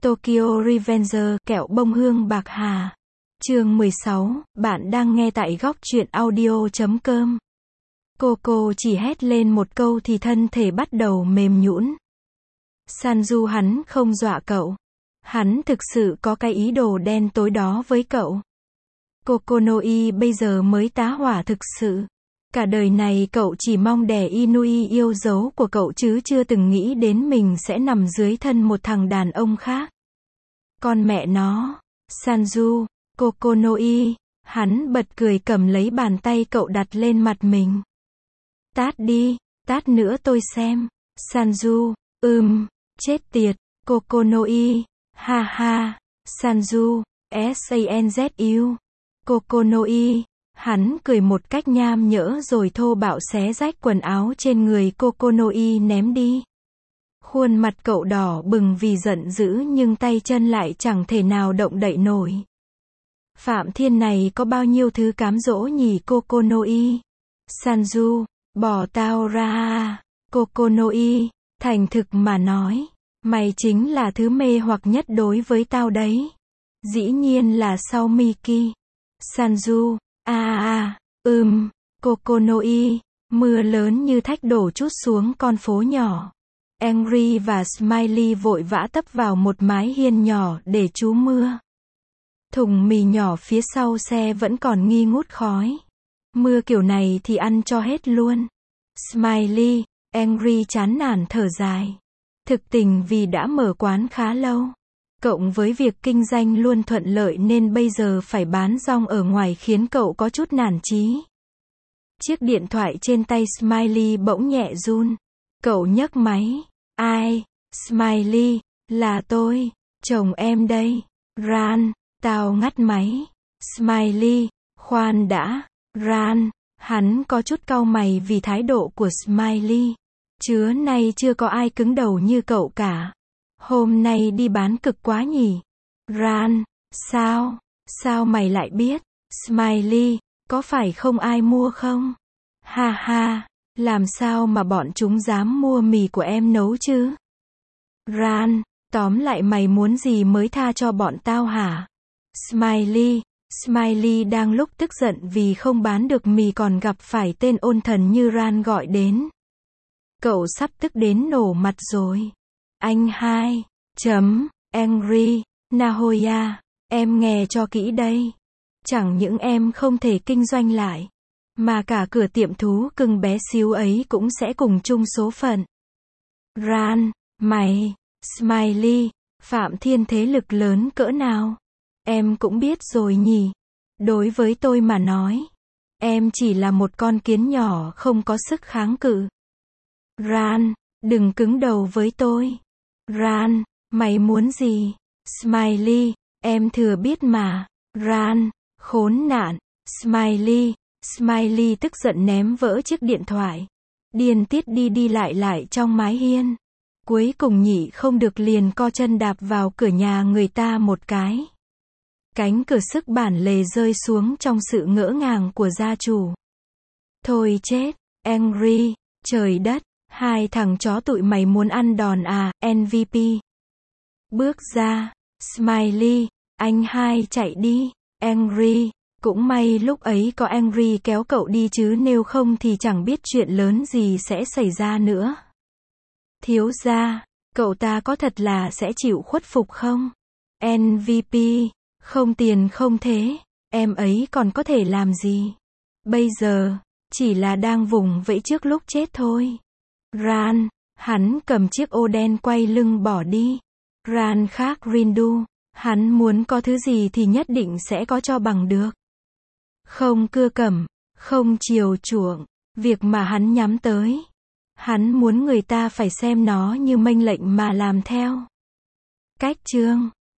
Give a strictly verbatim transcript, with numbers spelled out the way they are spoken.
Tokyo Revenger, kẹo bông hương bạc hà. Chương mười sáu, bạn đang nghe tại góc truyện audio chấm com. Coco chỉ hét lên một câu thì thân thể bắt đầu mềm nhũn. Sanju hắn không dọa cậu. Hắn thực sự có cái ý đồ đen tối đó với cậu. Kokonoi bây giờ mới tá hỏa thực sự. Cả đời này cậu chỉ mong đẻ Inui yêu dấu của cậu chứ chưa từng nghĩ đến mình sẽ nằm dưới thân một thằng đàn ông khác. Con mẹ nó. Sanju, Kokonoi, hắn bật cười cầm lấy bàn tay cậu đặt lên mặt mình. Tát đi, tát nữa tôi xem. Sanju, ừm, chết tiệt, Kokonoi, ha ha, Sanju, S-A-N-Z-U, Kokonoi, hắn cười một cách nham nhở rồi thô bạo xé rách quần áo trên người Kokonoi ném đi. Khuôn mặt cậu đỏ bừng vì giận dữ nhưng tay chân lại chẳng thể nào động đậy nổi. Phạm Thiên này có bao nhiêu thứ cám dỗ nhỉ Kokonoi. Sanju, bỏ tao ra. Kokonoi, thành thực mà nói, mày chính là thứ mê hoặc nhất đối với tao đấy. Dĩ nhiên là sau Miki. Sanju, a a a, ừm, Kokonoi, mưa lớn như thác đổ trút xuống con phố nhỏ. Angry và Smiley vội vã tấp vào một mái hiên nhỏ để trú mưa. Thùng mì nhỏ phía sau xe vẫn còn nghi ngút khói. Mưa kiểu này thì ăn cho hết luôn. Smiley, Angry chán nản thở dài. Thực tình vì đã mở quán khá lâu. Cộng với việc kinh doanh luôn thuận lợi nên bây giờ phải bán rong ở ngoài khiến cậu có chút nản chí. Chiếc điện thoại trên tay Smiley bỗng nhẹ run. Cậu nhấc máy. Ai? Smiley, là tôi, chồng em đây. Ran, tao ngắt máy. Smiley, khoan đã. Ran, hắn có chút cau mày vì thái độ của Smiley. Trưa nay chưa có ai cứng đầu như cậu cả. Hôm nay đi bán cực quá nhỉ? Ran, sao? Sao mày lại biết? Smiley, có phải không ai mua không? Ha ha, làm sao mà bọn chúng dám mua mì của em nấu chứ? Ran, tóm lại mày muốn gì mới tha cho bọn tao hả? Smiley, Smiley đang lúc tức giận vì không bán được mì còn gặp phải tên ôn thần như Ran gọi đến. Cậu sắp tức đến nổ mặt rồi. Anh hai, chấm, Angry, Nahoya, em nghe cho kỹ đây. Chẳng những em không thể kinh doanh lại, mà cả cửa tiệm thú cưng bé xíu ấy cũng sẽ cùng chung số phận. Ran, mày, Smiley, Phạm Thiên thế lực lớn cỡ nào? Em cũng biết rồi nhỉ. Đối với tôi mà nói, em chỉ là một con kiến nhỏ không có sức kháng cự. Ran, đừng cứng đầu với tôi. Ran, mày muốn gì? Smiley, em thừa biết mà. Ran, khốn nạn. Smiley, Smiley tức giận ném vỡ chiếc điện thoại. Điên tiết đi đi lại lại trong mái hiên. Cuối cùng nhị không được liền co chân đạp vào cửa nhà người ta một cái. Cánh cửa sức bản lề rơi xuống trong sự ngỡ ngàng của gia chủ. Thôi chết, Angry, trời đất, hai thằng chó tụi mày muốn ăn đòn à, em vê pê. Bước ra, Smiley, anh hai chạy đi, Angry, cũng may lúc ấy có Angry kéo cậu đi chứ nếu không thì chẳng biết chuyện lớn gì sẽ xảy ra nữa. Thiếu gia, cậu ta có thật là sẽ chịu khuất phục không? em vê pê, không tiền không thế, em ấy còn có thể làm gì? Bây giờ, chỉ là đang vùng vẫy trước lúc chết thôi. Ran, hắn cầm chiếc ô đen quay lưng bỏ đi. Ran khác Rindu, hắn muốn có thứ gì thì nhất định sẽ có cho bằng được. Không cưa cẩm, không chiều chuộng, việc mà hắn nhắm tới. Hắn muốn người ta phải xem nó như mệnh lệnh mà làm theo. Cách chương